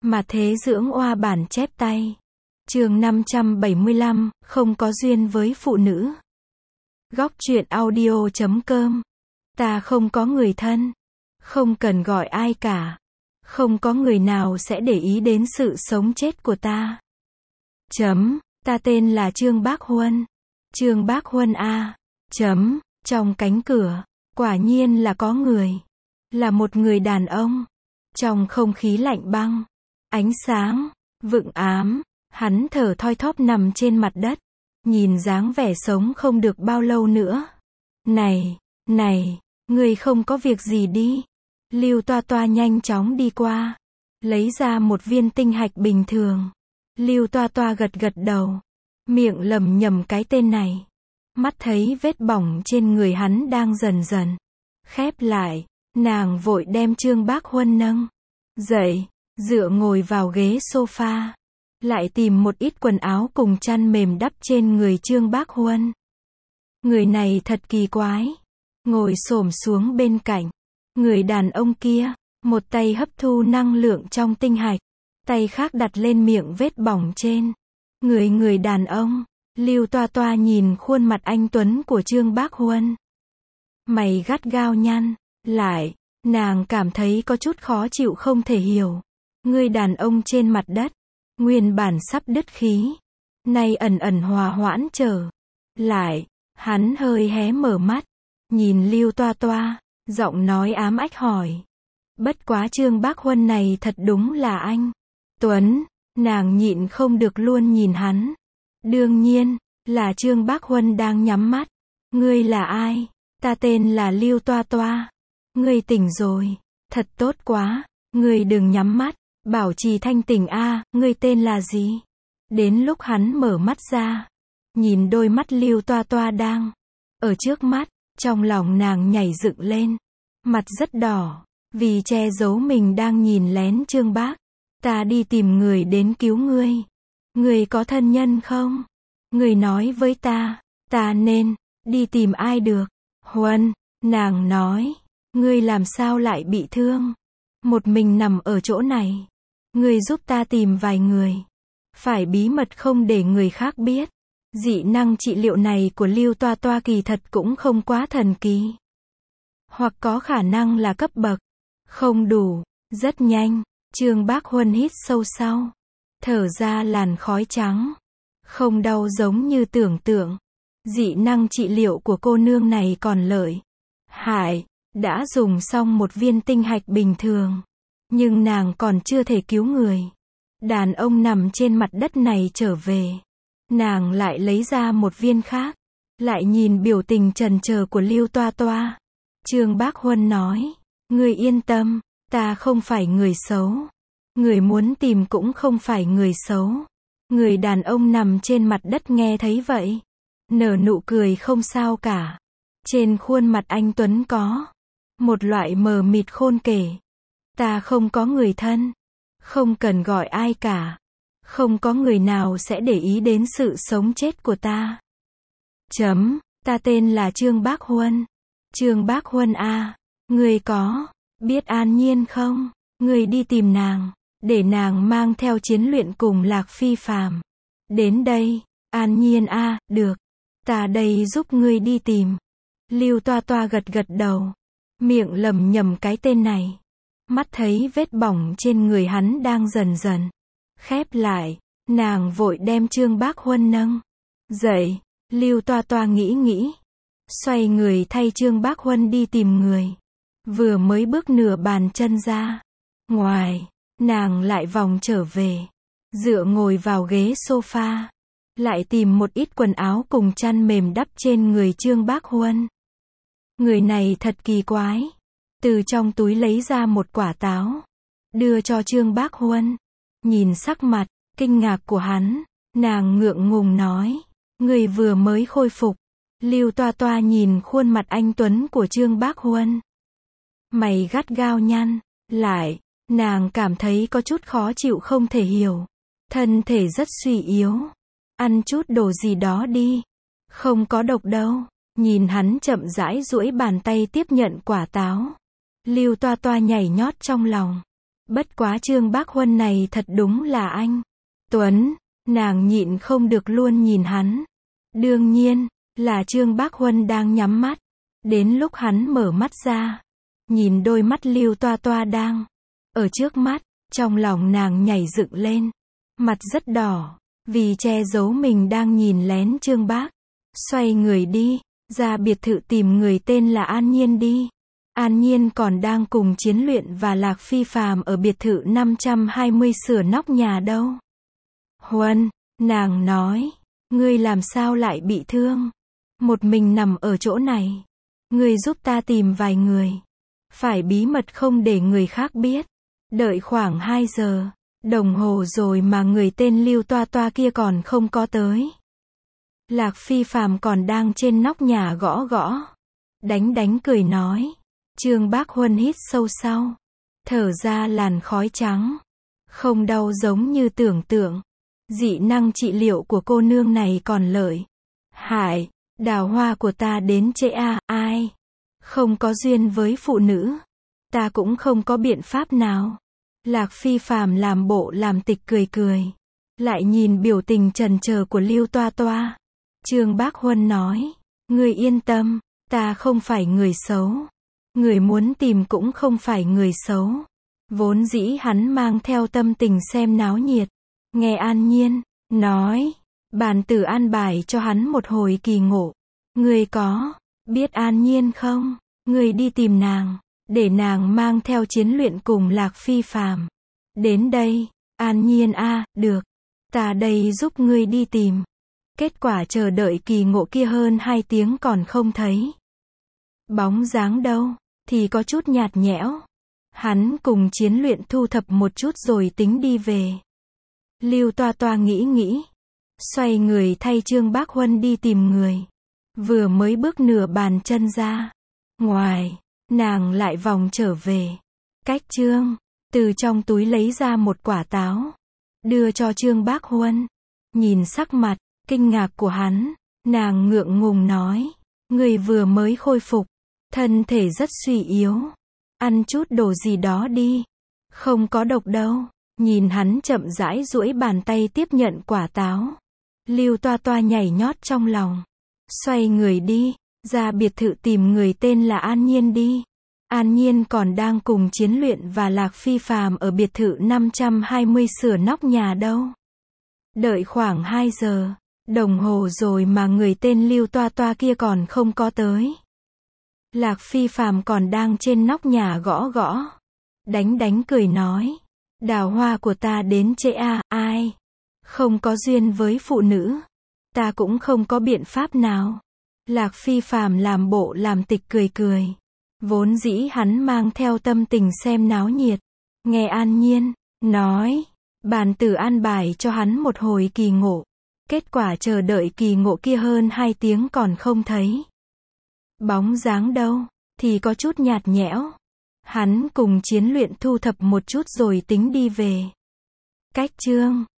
Mà thế dưỡng oa bản chép tay. Chương 575, không có duyên với phụ nữ. Góc truyện audio.com. Ta không có người thân. Không cần gọi ai cả. Không có người nào sẽ để ý đến sự sống chết của ta. Ta tên là Trương Bác Huân. Trương Bác Huân a. Trong cánh cửa, quả nhiên là có người. Là một người đàn ông. Trong không khí lạnh băng, ánh sáng vựng ám, hắn thở thoi thóp nằm trên mặt đất, nhìn dáng vẻ sống không được bao lâu nữa. Này, người không có việc gì đi. Lưu Toa Toa nhanh chóng đi qua, lấy ra một viên tinh hạch bình thường. Lưu Toa Toa gật gật đầu, miệng lẩm nhẩm cái tên này. Mắt thấy vết bỏng trên người hắn đang dần dần khép lại, nàng vội đem Trương Bác Huân nâng dậy, dựa ngồi vào ghế sofa, lại tìm một ít quần áo cùng chăn mềm đắp trên người Trương Bác Huân. Người này thật kỳ quái, ngồi xổm xuống bên cạnh người đàn ông kia, một tay hấp thu năng lượng trong tinh hạch, tay khác đặt lên miệng vết bỏng trên người đàn ông. Lưu Toa Toa nhìn khuôn mặt anh tuấn của Trương Bác Huân, mày gắt gao nhăn lại, nàng cảm thấy có chút khó chịu không thể hiểu. Người đàn ông trên mặt đất, nguyên bản sắp đứt khí, nay ẩn ẩn hòa hoãn trở lại, hắn hơi hé mở mắt, nhìn Lưu Toa Toa, giọng nói ám ách hỏi. Bất quá Trương Bác Huân này thật đúng là anh tuấn, nàng nhịn không được luôn nhìn hắn. Đương nhiên, là Trương Bác Huân đang nhắm mắt. Ngươi là ai? Ta tên là Lưu Toa Toa. Ngươi tỉnh rồi. Thật tốt quá. Ngươi đừng nhắm mắt. Bảo trì thanh tỉnh a. Ngươi tên là gì? Đến lúc hắn mở mắt ra, nhìn đôi mắt Lưu Toa Toa đang ở trước mắt, trong lòng nàng nhảy dựng lên. Mặt rất đỏ, vì che giấu mình đang nhìn lén Trương Bác. Ta đi tìm người đến cứu ngươi. Người có thân nhân không? Người nói với ta nên đi tìm ai được? Huân, nàng nói, ngươi làm sao lại bị thương? Một mình nằm ở chỗ này. Ngươi giúp ta tìm vài người. Phải bí mật không để người khác biết. Dị năng trị liệu này của Lưu Toa Toa kỳ thật cũng không quá thần kỳ. Hoặc có khả năng là cấp bậc không đủ. Rất nhanh, Trương Bác Huân hít sâu sau, thở ra làn khói trắng. Không đau giống như tưởng tượng. Dị năng trị liệu của cô nương này còn lợi hại. Đã dùng xong một viên tinh hạch bình thường, nhưng nàng còn chưa thể cứu người. Đàn ông nằm trên mặt đất này trở về, nàng lại lấy ra một viên khác, lại nhìn biểu tình chần chờ của Lưu Toa Toa. Trương Bác Huân nói, ngươi yên tâm, ta không phải người xấu. Người muốn tìm cũng không phải người xấu. Người đàn ông nằm trên mặt đất nghe thấy vậy, nở nụ cười không sao cả. Trên khuôn mặt anh tuấn có một loại mờ mịt khôn kể. Ta không có người thân. Không cần gọi ai cả. Không có người nào sẽ để ý đến sự sống chết của ta. Ta tên là Trương Bác Huân. Trương Bác Huân a. Ngươi có biết An Nhiên không? Ngươi đi tìm nàng, để nàng mang theo chiến luyện cùng Lạc Phi Phàm đến đây. An Nhiên a. Được. Ta đây giúp ngươi đi tìm. Lưu Toa Toa gật gật đầu, miệng lẩm nhẩm cái tên này. Mắt thấy vết bỏng trên người hắn đang dần dần khép lại, nàng vội đem Trương Bác Huân nâng dậy. Lưu Toa Toa nghĩ, xoay người thay Trương Bác Huân đi tìm người. Vừa mới bước nửa bàn chân ra ngoài, nàng lại vòng trở về, dựa ngồi vào ghế sofa, lại tìm một ít quần áo cùng chăn mềm đắp trên người Trương Bác Huân. Người này thật kỳ quái. Từ trong túi lấy ra một quả táo, đưa cho Trương Bác Huân. Nhìn sắc mặt kinh ngạc của hắn, nàng ngượng ngùng nói, người vừa mới khôi phục. Lưu Toa Toa nhìn khuôn mặt anh tuấn của Trương Bác Huân, mày gắt gao nhăn lại, nàng cảm thấy có chút khó chịu không thể hiểu. Thân thể rất suy yếu. Ăn chút đồ gì đó đi. Không có độc đâu. Nhìn hắn chậm rãi duỗi bàn tay tiếp nhận quả táo, Lưu Toa Toa nhảy nhót trong lòng. Bất quá Trương Bác Huân này thật đúng là anh Tuấn, nàng nhịn không được luôn nhìn hắn. Đương nhiên, là Trương Bác Huân đang nhắm mắt. Đến lúc hắn mở mắt ra, nhìn đôi mắt Lưu Toa Toa đang ở trước mắt, trong lòng nàng nhảy dựng lên. Mặt rất đỏ, vì che giấu mình đang nhìn lén Trương Bác. Xoay người đi, ra biệt thự tìm người tên là An Nhiên đi. An Nhiên còn đang cùng Chiến Luyện và Lạc Phi Phàm ở biệt thự 520 sửa nóc nhà đâu. Huân, nàng nói, ngươi làm sao lại bị thương? Một mình nằm ở chỗ này. Ngươi giúp ta tìm vài người. Phải bí mật không để người khác biết. Đợi khoảng 2 giờ đồng hồ rồi mà người tên Lưu Toa Toa kia còn không có tới. Lạc Phi Phàm còn đang trên nóc nhà gõ gõ. Đánh cười nói. Trương Bác Huân hít sâu sau. Thở ra làn khói trắng. Không đau giống như tưởng tượng. Dị năng trị liệu của cô nương này còn lợi hại. Đào hoa của ta đến trễ à, ai? Không có duyên với phụ nữ. Ta cũng không có biện pháp nào. Lạc Phi Phàm làm bộ làm tịch cười. Lại nhìn biểu tình chần chờ của Lưu Toa Toa. Trương Bác Huân nói. Ngươi yên tâm, ta không phải người xấu. Người muốn tìm cũng không phải người xấu. Vốn dĩ hắn mang theo tâm tình xem náo nhiệt. Nghe An Nhiên nói, bản tử an bài cho hắn một hồi kỳ ngộ. Ngươi có biết An Nhiên không? Ngươi đi tìm nàng, để nàng mang theo Chiến Luyện cùng Lạc Phi Phàm đến đây. An Nhiên a, được. Ta đây giúp ngươi đi tìm. Kết quả chờ đợi kỳ ngộ kia hơn 2 tiếng còn không thấy. Bóng dáng đâu, thì có chút nhạt nhẽo. Hắn cùng Chiến Luyện thu thập một chút rồi tính đi về. Lưu Toa Toa nghĩ. Xoay người thay Trương Bác Huân đi tìm người. Vừa mới bước nửa bàn chân ra ngoài, nàng lại vòng trở về. Cách Trương, từ trong túi lấy ra một quả táo. Đưa cho Trương Bác Huân. Nhìn sắc mặt kinh ngạc của hắn, nàng ngượng ngùng nói. Người vừa mới khôi phục, thân thể rất suy yếu. Ăn chút đồ gì đó đi. Không có độc đâu. Nhìn hắn chậm rãi duỗi bàn tay tiếp nhận quả táo. Lưu Toa Toa nhảy nhót trong lòng. Xoay người đi, ra biệt thự tìm người tên là An Nhiên đi. An Nhiên còn đang cùng Chiến Luyện và Lạc Phi Phàm ở biệt thự 520 sửa nóc nhà đâu. Đợi khoảng 2 giờ đồng hồ rồi mà người tên Lưu Toa Toa kia còn không có tới. Lạc Phi Phàm còn đang trên nóc nhà gõ gõ. Đánh cười nói. Đào hoa của ta đến trễ à, ai? Không có duyên với phụ nữ. Ta cũng không có biện pháp nào. Lạc Phi Phàm làm bộ làm tịch cười. Vốn dĩ hắn mang theo tâm tình xem náo nhiệt. Nghe An Nhiên nói, bản tử an bài cho hắn một hồi kỳ ngộ. Kết quả chờ đợi kỳ ngộ kia hơn 2 tiếng còn không thấy. Bóng dáng đâu, thì có chút nhạt nhẽo. Hắn cùng Chiến Luyện thu thập một chút rồi tính đi về. Cách Trương,